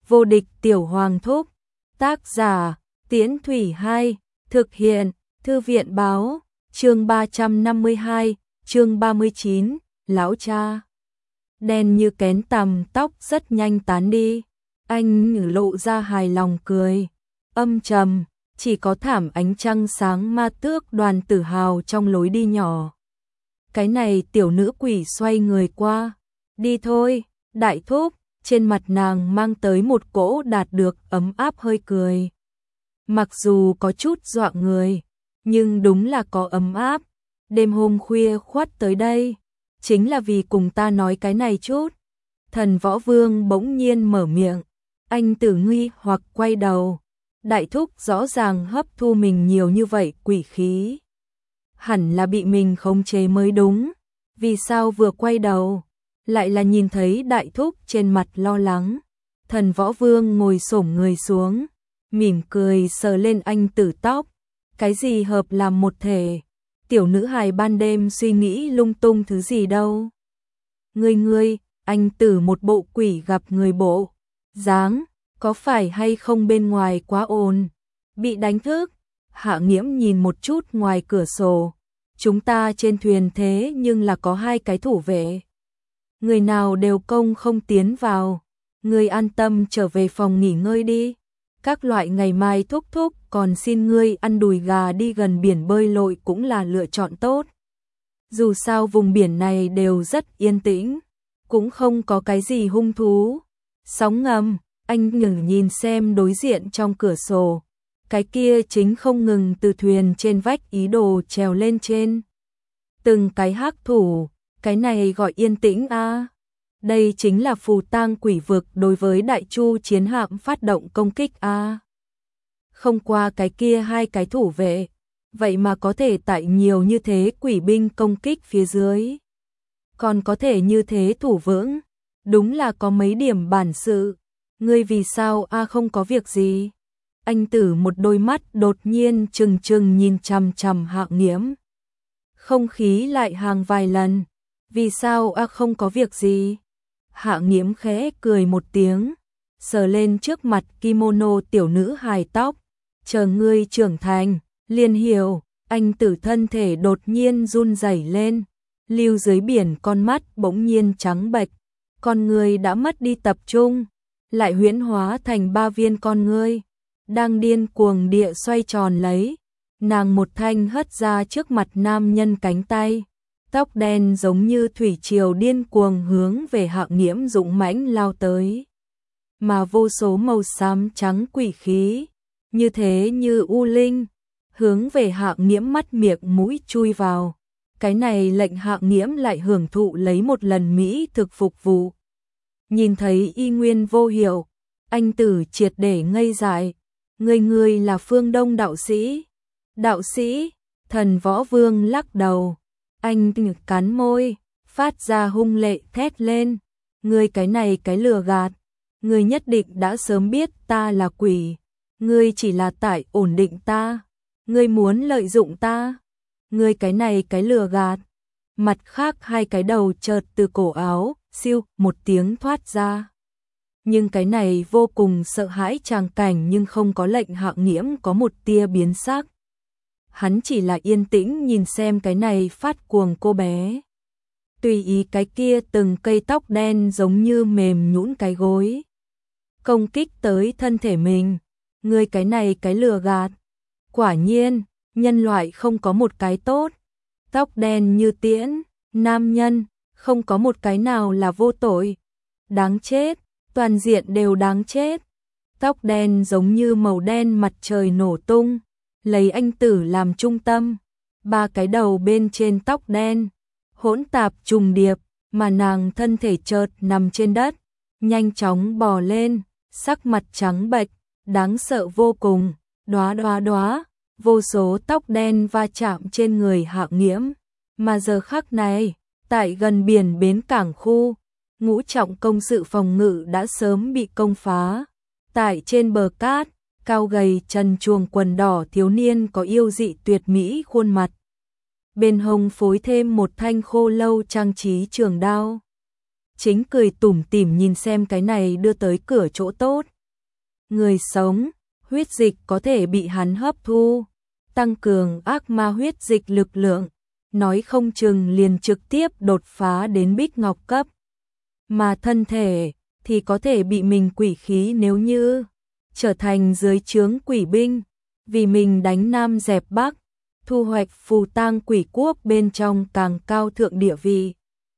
Vô địch tiểu hoàng thúc. Tác giả, Tiễn Thủy 2, thực hiện, Thư viện báo, chương 352, chương 39, lão cha. Đen như kén tằm, tóc rất nhanh tán đi. Anh lộ ra hài lòng cười. Âm trầm, chỉ có thảm ánh trăng sáng ma tước Đoàn Tử Hào trong lối đi nhỏ. Cái này tiểu nữ quỷ xoay người qua. Đi thôi, đại thúc. Trên mặt nàng mang tới một cỗ đạt được ấm áp hơi cười. Mặc dù có chút dọa người, nhưng đúng là có ấm áp. Đêm hôm khuya khoắt tới đây, chính là vì cùng ta nói cái này chút. Thần Võ Vương bỗng nhiên mở miệng. Anh Tử nghi hoặc quay đầu. Đại thúc rõ ràng hấp thu mình nhiều như vậy quỷ khí. Hẳn là bị mình khống chế mới đúng. Vì sao vừa quay đầu lại là nhìn thấy đại thúc trên mặt lo lắng. Thần Võ Vương ngồi xổm người xuống, mỉm cười sờ lên anh Tử tóc. Cái gì hợp làm một thể? Tiểu nữ hài ban đêm suy nghĩ lung tung thứ gì đâu. Ngươi, anh Tử một bộ quỷ gặp người bộ dáng, có phải hay không bên ngoài quá ồn, bị đánh thức? Hạ Nghiễm nhìn một chút ngoài cửa sổ. Chúng ta trên thuyền thế nhưng là có 2 cái thủ vệ. Người nào đều công không tiến vào. Ngươi an tâm trở về phòng nghỉ ngơi đi. Các loại ngày mai thúc thúc còn xin ngươi ăn đùi gà đi gần biển bơi lội cũng là lựa chọn tốt. Dù sao vùng biển này đều rất yên tĩnh, cũng không có cái gì hung thú. Sóng ngầm, anh ngừng nhìn xem đối diện trong cửa sổ. Cái kia chính không ngừng từ thuyền trên vách ý đồ trèo lên trên. Từng cái hắc thủ, cái này gọi yên tĩnh a. Đây chính là phù tang quỷ vực đối với đại chu chiến hạm phát động công kích a. Không qua cái kia 2 cái thủ vệ, vậy mà có thể tại nhiều như thế quỷ binh công kích phía dưới. Còn có thể như thế thủ vững, đúng là có mấy điểm bản sự. Ngươi vì sao a không có việc gì? Anh Tử một đôi mắt đột nhiên trừng trừng nhìn chằm chằm Hạ Nghiễm. Không khí lại hàng vài lần. Vì sao a không có việc gì? Hạ Nghiễm khẽ cười một tiếng, sờ lên trước mặt kimono tiểu nữ hài tóc. Chờ ngươi trưởng thành, liền hiểu. Anh Tử thân thể đột nhiên run rẩy lên, lưu dưới biển con mắt bỗng nhiên trắng bệch, con ngươi đã mất đi tập trung, lại huyễn hóa thành 3 viên con ngươi, đang điên cuồng địa xoay tròn lấy. Nàng một thanh hất ra trước mặt nam nhân cánh tay, tóc đen giống như thủy triều điên cuồng hướng về Hạ Nghiễm dũng mãnh lao tới. Mà vô số màu xám trắng quỷ khí, như thế như u linh, hướng về Hạ Nghiễm mắt miệng mũi chui vào. Cái này lệnh Hạ Nghiễm lại hưởng thụ lấy một lần mỹ thực phục vụ. Nhìn thấy y nguyên vô hiệu, anh Tử triệt để ngây dại. Ngươi là Phương Đông đạo sĩ. Đạo sĩ? Thần Võ Vương lắc đầu. Anh cắn môi, phát ra hung lệ thét lên. Ngươi cái này cái lừa gạt. Ngươi nhất định đã sớm biết ta là quỷ. Ngươi chỉ là tại ổn định ta. Ngươi muốn lợi dụng ta. Ngươi cái này cái lừa gạt. Mặt khác 2 cái đầu chợt từ cổ áo, siêu một tiếng thoát ra. Nhưng cái này vô cùng sợ hãi tràng cảnh nhưng không có lệnh Hạ Nghiễm có một tia biến sắc. Hắn chỉ là yên tĩnh nhìn xem cái này phát cuồng cô bé. Tùy ý cái kia từng cây tóc đen giống như mềm nhũn cái gối. Công kích tới thân thể mình. Ngươi cái này cái lừa gạt. Quả nhiên, nhân loại không có một cái tốt. Tóc đen như tiễn, nam nhân, không có một cái nào là vô tội. Đáng chết, toàn diện đều đáng chết. Tóc đen giống như màu đen mặt trời nổ tung, lấy anh Tử làm trung tâm. 3 cái đầu bên trên tóc đen, hỗn tạp trùng điệp, mà nàng thân thể chợt nằm trên đất, nhanh chóng bò lên, sắc mặt trắng bệch, đáng sợ vô cùng, đóa, vô số tóc đen va chạm trên người Hạ Nghiễm. Mà giờ khắc này, tại gần biển bến cảng khu, ngũ trọng công sự phòng ngự đã sớm bị công phá. Tại trên bờ cát, cao gầy trần truồng quần đỏ thiếu niên có yêu dị tuyệt mỹ khuôn mặt. Bên hông phối thêm một thanh khô lâu trang trí trường đao. Chính cười tủm tỉm nhìn xem cái này đưa tới cửa chỗ tốt. người sống, huyết dịch có thể bị hắn hấp thu, tăng cường ác ma huyết dịch lực lượng, nói không chừng liền trực tiếp đột phá đến bích ngọc cấp. Mà thân thể thì có thể bị mình quỷ khí nếu như trở thành dưới trướng quỷ binh, vì mình đánh Nam dẹp Bắc, thu hoạch phù tang quỷ quốc bên trong càng cao thượng địa vị.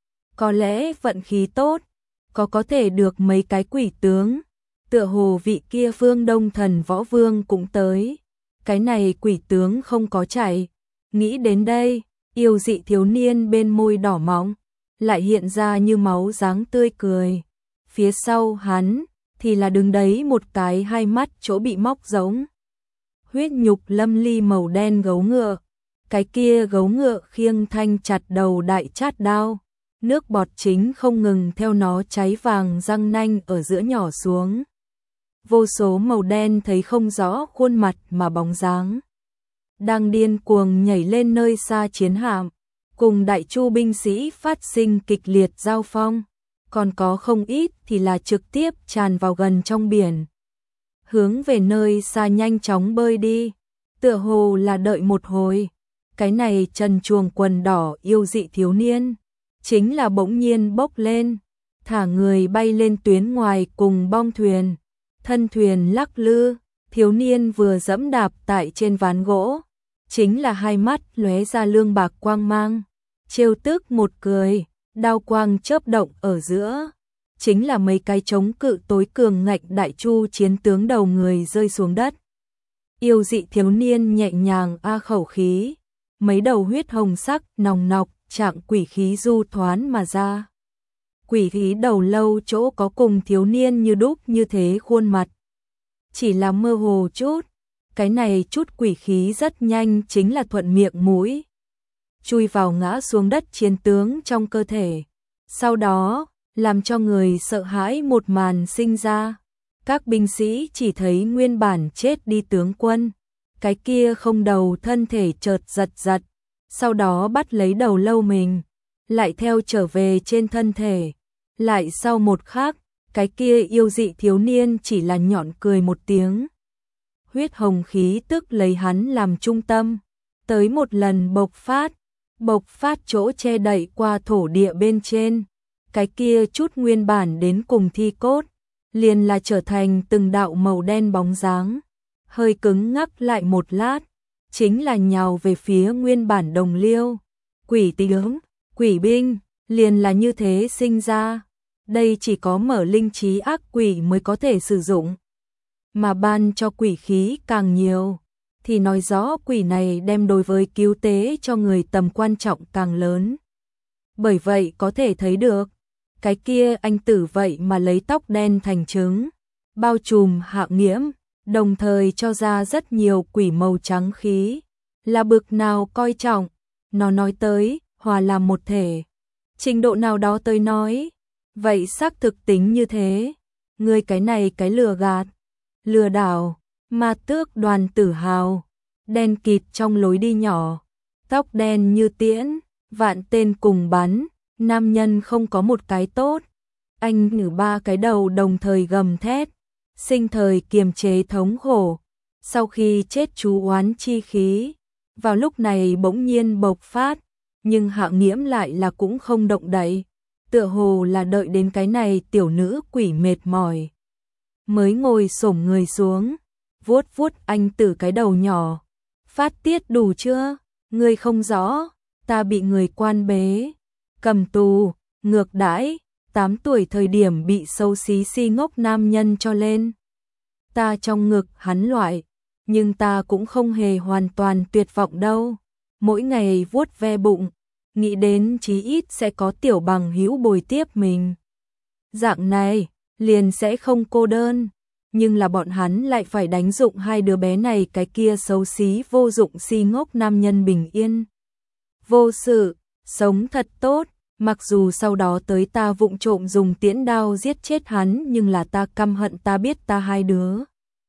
Có lẽ vận khí tốt, có thể được mấy cái quỷ tướng, tựa hồ vị kia Phương Đông Thần Võ Vương cũng tới. Cái này quỷ tướng không có chạy. Nghĩ đến đây, yêu dị thiếu niên bên môi đỏ mọng lại hiện ra như máu dáng tươi cười. Phía sau hắn thì là đứng đấy một cái hai mắt chỗ bị móc giống huyết nhục lâm ly màu đen gấu ngựa. Cái kia gấu ngựa khiêng thanh chặt đầu đại chát đao, nước bọt chính không ngừng theo nó cháy vàng răng nanh ở giữa nhỏ xuống. Vô số màu đen thấy không rõ khuôn mặt mà bóng dáng đang điên cuồng nhảy lên nơi xa chiến hạm, cùng đại chu binh sĩ phát sinh kịch liệt giao phong, còn có không ít thì là trực tiếp tràn vào gần trong biển, hướng về nơi xa nhanh chóng bơi đi, tựa hồ là đợi một hồi. Cái này trần truồng quần đỏ yêu dị thiếu niên chính là bỗng nhiên bốc lên, thả người bay lên tuyến ngoài cùng bong thuyền, thân thuyền lắc lư, thiếu niên vừa dẫm đạp tại trên ván gỗ, chính là hai mắt lóe ra lương bạc quang mang, trêu tức một cười, đao quang chớp động ở giữa, chính là mấy cái chống cự tối cường ngạnh đại chu chiến tướng đầu người rơi xuống đất. Yêu dị thiếu niên nhẹ nhàng a khẩu khí, mấy đầu huyết hồng sắc nòng nọc trạng quỷ khí du thoán mà ra. Quỷ khí đầu lâu chỗ có cùng thiếu niên như đúc như thế khuôn mặt, chỉ là mơ hồ chút, cái này chút quỷ khí rất nhanh chính là thuận miệng mũi chui vào ngã xuống đất chiến tướng trong cơ thể. Sau đó, làm cho người sợ hãi một màn sinh ra. Các binh sĩ chỉ thấy nguyên bản chết đi tướng quân, cái kia không đầu thân thể chợt giật giật, sau đó bắt lấy đầu lâu mình, lại theo trở về trên thân thể. Lại sau một khắc, cái kia yêu dị thiếu niên chỉ là nhọn cười một tiếng. Huyết hồng khí tức lấy hắn làm trung tâm, tới một lần bộc phát chỗ che đậy qua thổ địa bên trên. Cái kia chút nguyên bản đến cùng thi cốt, liền là trở thành từng đạo màu đen bóng dáng, hơi cứng ngắc lại một lát, chính là nhào về phía nguyên bản đồng liêu. Quỷ tướng, quỷ binh, liền là như thế sinh ra. Đây chỉ có mở linh trí ác quỷ mới có thể sử dụng. Mà ban cho quỷ khí càng nhiều, thì nói rõ quỷ này đem đối với cứu tế cho người tầm quan trọng càng lớn. Bởi vậy có thể thấy được, cái kia anh tử vậy mà lấy tóc đen thành trứng, bao trùm Hạng Nghiễm, đồng thời cho ra rất nhiều quỷ màu trắng khí, là bực nào coi trọng. Nó nói tới, hòa làm một thể. Trình độ nào đó tới nói, vậy xác thực tính như thế. Ngươi cái này cái lừa gạt, lừa đảo, ma tước Đoàn Tử Hào, đen kịt trong lối đi nhỏ, tóc đen như tiễn, vạn tên cùng bắn, nam nhân không có một cái tốt. Anh ngử ba cái đầu đồng thời gầm thét, sinh thời kiềm chế thống khổ, sau khi chết chú oán chi khí, vào lúc này bỗng nhiên bộc phát, nhưng Hạng Nghiễm lại là cũng không động đậy, tựa hồ là đợi đến cái này tiểu nữ quỷ mệt mỏi, mới ngồi xổm người xuống, vuốt vuốt anh tử cái đầu nhỏ. Phát tiết đủ chưa? Ngươi không rõ, ta bị người quan bế, cầm tù, ngược đãi, 8 tuổi thời điểm bị xấu xí si ngốc nam nhân cho lên. Ta trong ngực hắn loại, nhưng ta cũng không hề hoàn toàn tuyệt vọng đâu. Mỗi ngày vuốt ve bụng, nghĩ đến chí ít sẽ có tiểu bằng hữu bồi tiếp mình. Dạng này, liền sẽ không cô đơn. Nhưng là bọn hắn lại phải đánh dụng hai đứa bé này cái kia xấu xí vô dụng si ngốc nam nhân bình yên. Vô sự, sống thật tốt, mặc dù sau đó tới ta vụng trộm dùng tiễn đao giết chết hắn nhưng là ta căm hận ta biết ta hai đứa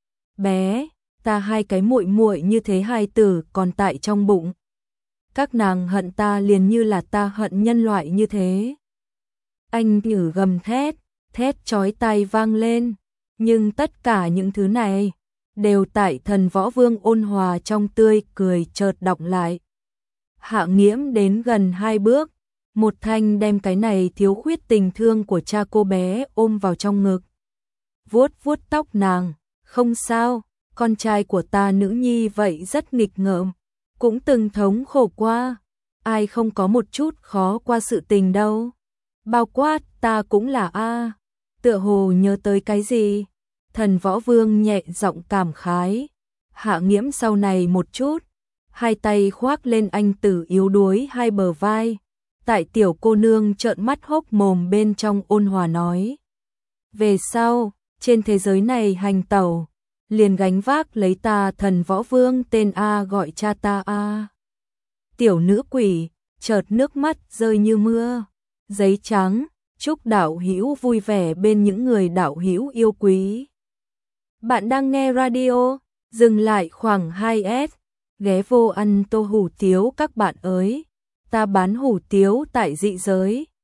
bé, ta hai cái muội muội như thế hài tử còn tại trong bụng. Các nàng hận ta liền như là ta hận nhân loại như thế. Anh nhử gầm thét, thét chói tai vang lên. Nhưng tất cả những thứ này đều tại Thần Võ Vương ôn hòa trong tươi cười chợt đọng lại. Hạ Nghiễm đến gần 2 bước, một thanh đem cái này thiếu khuyết tình thương của cha cô bé ôm vào trong ngực. Vuốt vuốt tóc nàng, không sao, con trai của ta nữ nhi vậy rất nghịch ngợm, cũng từng thống khổ qua, ai không có một chút khó qua sự tình đâu. Bao quát ta cũng là a. Tựa hồ nhớ tới cái gì? Thần Võ Vương nhẹ giọng cảm khái. Hạ Nghiễm sau này một chút, hai tay khoác lên anh tử yếu đuối hai bờ vai. Tại tiểu cô nương trợn mắt hốc mồm bên trong ôn hòa nói. Về sau, trên thế giới này hành tẩu, liền gánh vác lấy ta Thần Võ Vương tên A gọi cha ta A. Tiểu nữ quỷ, chợt nước mắt rơi như mưa. Giấy trắng, chúc đạo hữu vui vẻ bên những người đạo hữu yêu quý. Bạn đang nghe radio, dừng lại khoảng 2S, ghé vô ăn tô hủ tiếu các bạn ơi. Ta bán hủ tiếu tại dị giới.